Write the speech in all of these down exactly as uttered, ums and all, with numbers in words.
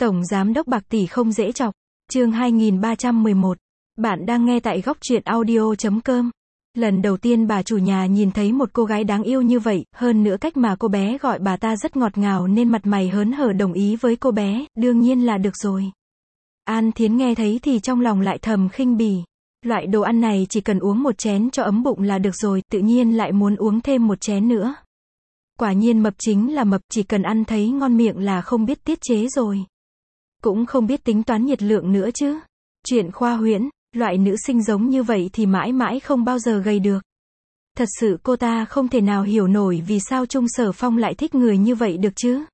Tổng Giám đốc bạc tỷ không dễ chọc. Chương hai nghìn ba trăm mười một. Bạn đang nghe tại góc truyện audio chấm com. Lần đầu tiên bà chủ nhà nhìn thấy một cô gái đáng yêu như vậy, hơn nữa cách mà cô bé gọi bà ta rất ngọt ngào nên mặt mày hớn hở đồng ý với cô bé, đương nhiên là được rồi. An Thiến nghe thấy thì trong lòng lại thầm khinh bỉ. Loại đồ ăn này chỉ cần uống một chén cho ấm bụng là được rồi, tự nhiên lại muốn uống thêm một chén nữa. Quả nhiên mập chính là mập, chỉ cần ăn thấy ngon miệng là không biết tiết chế rồi. Cũng không biết tính toán nhiệt lượng nữa chứ. Chuyện khoa huyễn, loại nữ sinh giống như vậy thì mãi mãi không bao giờ gầy được. Thật sự cô ta không thể nào hiểu nổi vì sao Trung Sở Phong lại thích người như vậy được chứ.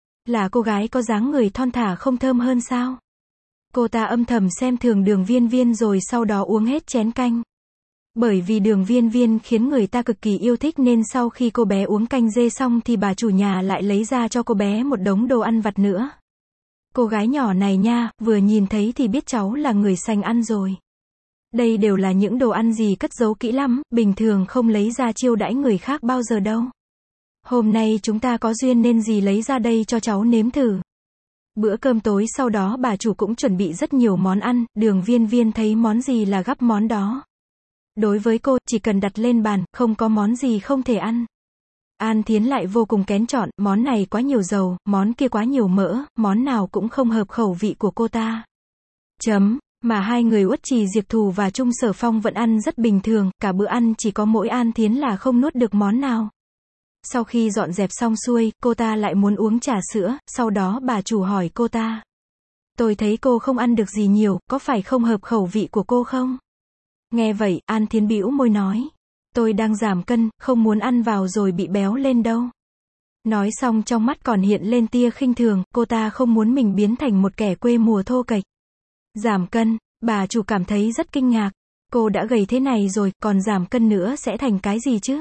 Là cô gái có dáng người thon thả không thơm hơn sao? Cô ta âm thầm xem thường Đường Viên Viên rồi sau đó uống hết chén canh. Bởi vì Đường Viên Viên khiến người ta cực kỳ yêu thích nên sau khi cô bé uống canh dê xong thì bà chủ nhà lại lấy ra cho cô bé một đống đồ ăn vặt nữa. Cô gái nhỏ này nha, vừa nhìn thấy thì biết cháu là người sành ăn rồi. Đây đều là những đồ ăn gì cất giấu kỹ lắm, bình thường không lấy ra chiêu đãi người khác bao giờ đâu. Hôm nay chúng ta có duyên nên dì lấy ra đây cho cháu nếm thử. Bữa cơm tối sau đó bà chủ cũng chuẩn bị rất nhiều món ăn, Đường Viên Viên thấy món gì là gắp món đó. Đối với cô, chỉ cần đặt lên bàn, không có món gì không thể ăn. An Thiến lại vô cùng kén chọn, món này quá nhiều dầu, món kia quá nhiều mỡ, món nào cũng không hợp khẩu vị của cô ta. Chấm, mà hai người Uất Trì Diệp Thù và Trung Sở Phong vẫn ăn rất bình thường, cả bữa ăn chỉ có mỗi An Thiến là không nuốt được món nào. Sau khi dọn dẹp xong xuôi, cô ta lại muốn uống trà sữa, sau đó bà chủ hỏi cô ta. Tôi thấy cô không ăn được gì nhiều, có phải không hợp khẩu vị của cô không? Nghe vậy, An Thiến bĩu môi nói. Tôi đang giảm cân, không muốn ăn vào rồi bị béo lên đâu. Nói xong trong mắt còn hiện lên tia khinh thường, cô ta không muốn mình biến thành một kẻ quê mùa thô kệch. Giảm cân, bà chủ cảm thấy rất kinh ngạc. Cô đã gầy thế này rồi, còn giảm cân nữa sẽ thành cái gì chứ?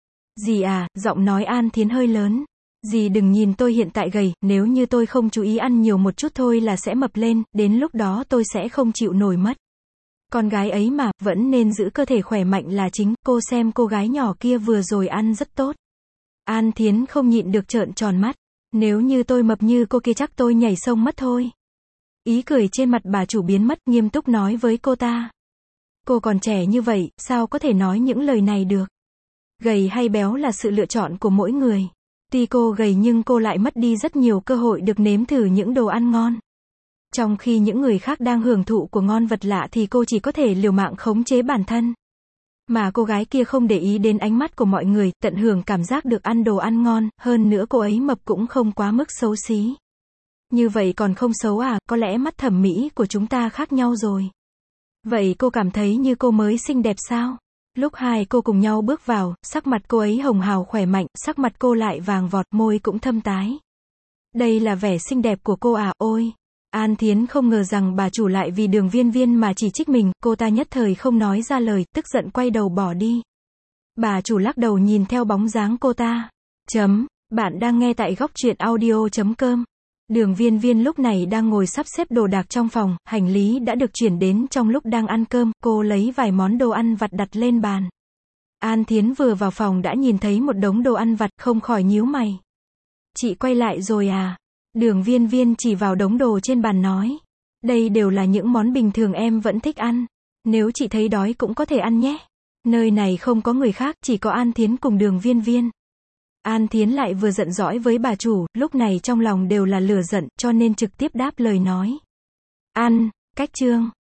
Dì à, giọng nói An Thiến hơi lớn. Dì đừng nhìn tôi hiện tại gầy, nếu như tôi không chú ý ăn nhiều một chút thôi là sẽ mập lên, đến lúc đó tôi sẽ không chịu nổi mất. Con gái ấy mà, vẫn nên giữ cơ thể khỏe mạnh là chính, cô xem cô gái nhỏ kia vừa rồi ăn rất tốt. An Thiến không nhịn được trợn tròn mắt. Nếu như tôi mập như cô kia chắc tôi nhảy sông mất thôi. Ý cười trên mặt bà chủ biến mất, nghiêm túc nói với cô ta. Cô còn trẻ như vậy, sao có thể nói những lời này được? Gầy hay béo là sự lựa chọn của mỗi người. Tuy cô gầy nhưng cô lại mất đi rất nhiều cơ hội được nếm thử những đồ ăn ngon. Trong khi những người khác đang hưởng thụ của ngon vật lạ thì cô chỉ có thể liều mạng khống chế bản thân. Mà cô gái kia không để ý đến ánh mắt của mọi người, tận hưởng cảm giác được ăn đồ ăn ngon, hơn nữa cô ấy mập cũng không quá mức xấu xí. Như vậy còn không xấu à, có lẽ mắt thẩm mỹ của chúng ta khác nhau rồi. Vậy cô cảm thấy như cô mới xinh đẹp sao? Lúc hai cô cùng nhau bước vào, sắc mặt cô ấy hồng hào khỏe mạnh, sắc mặt cô lại vàng vọt, môi cũng thâm tái. Đây là vẻ xinh đẹp của cô à, ôi! An Thiến không ngờ rằng bà chủ lại vì Đường Viên Viên mà chỉ trích mình, cô ta nhất thời không nói ra lời, tức giận quay đầu bỏ đi. Bà chủ lắc đầu nhìn theo bóng dáng cô ta. Chấm, bạn đang nghe tại góc truyện audio chấm com. Đường Viên Viên lúc này đang ngồi sắp xếp đồ đạc trong phòng, hành lý đã được chuyển đến trong lúc đang ăn cơm, cô lấy vài món đồ ăn vặt đặt lên bàn. An Thiến vừa vào phòng đã nhìn thấy một đống đồ ăn vặt, không khỏi nhíu mày. Chị quay lại rồi à? Đường Viên Viên chỉ vào đống đồ trên bàn nói. Đây đều là những món bình thường em vẫn thích ăn. Nếu chị thấy đói cũng có thể ăn nhé. Nơi này không có người khác, chỉ có An Thiến cùng Đường Viên Viên. An Thiến lại vừa giận dỗi với bà chủ, lúc này trong lòng đều là lửa giận, cho nên trực tiếp đáp lời nói. Ăn, cách chương.